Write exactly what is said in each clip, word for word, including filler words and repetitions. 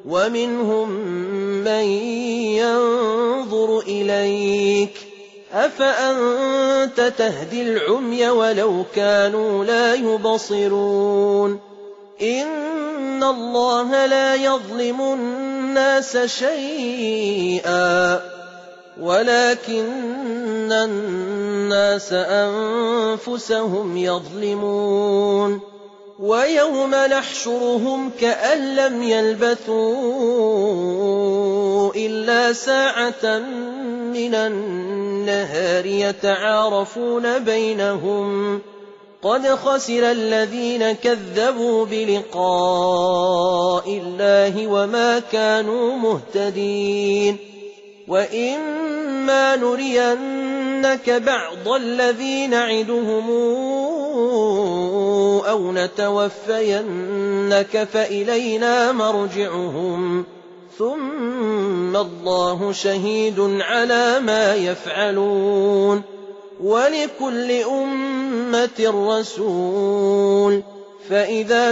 ومنهم من ينظر إليك أفأنت تهدي العمي ولو كانوا لا يبصرون إن الله لا يظلم الناس شيئا ولكن الناس أنفسهم يظلمون ويوم نحشرهم كأن لم يلبثوا إلا ساعة من النهار يتعارفون بينهم قد خسر الذين كذبوا بلقاء الله وما كانوا مهتدين وإما نرينك بعض الذي نعدهم أو نتوفينك فإلينا مرجعهم ثم الله شهيد على ما يفعلون ولكل أمة رسول فإذا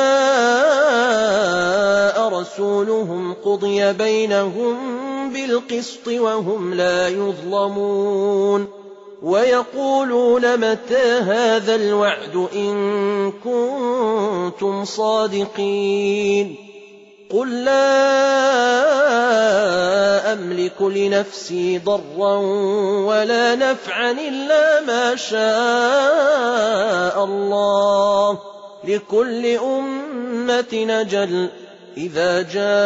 جاء رسولهم قضي بينهم بالقسط وهم لا يظلمون ويقولون متى هذا الوعد إن كنتم صادقين قل لا أملك لنفسي ضرا ولا نفعا إلا ما شاء الله لكل أمة أجل إذا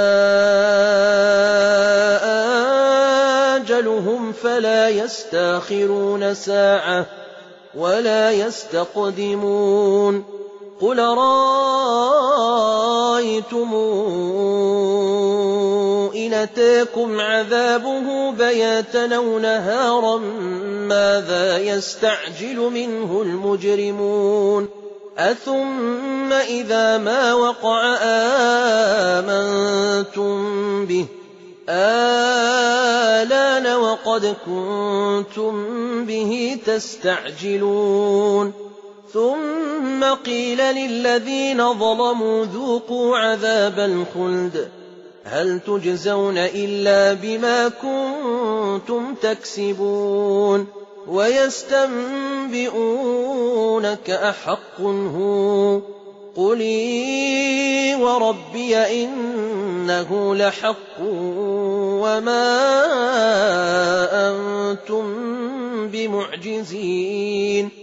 جاء أجلهم فلا يستأخرون ساعة ولا يستقدمون قل رأيتم إن أتاكم عذابه بياتا أو نهارا ماذا يستعجل منه المجرمون أثم إذا ما وقع آمنتم به آلان وقد كنتم به تستعجلون ثم قيل للذين ظلموا ذوقوا عذاب الخلد هل تجزون إلا بما كنتم تكسبون ويستنبئونك أحق هو قل إي وربي إنه لحق وما أنتم بمعجزين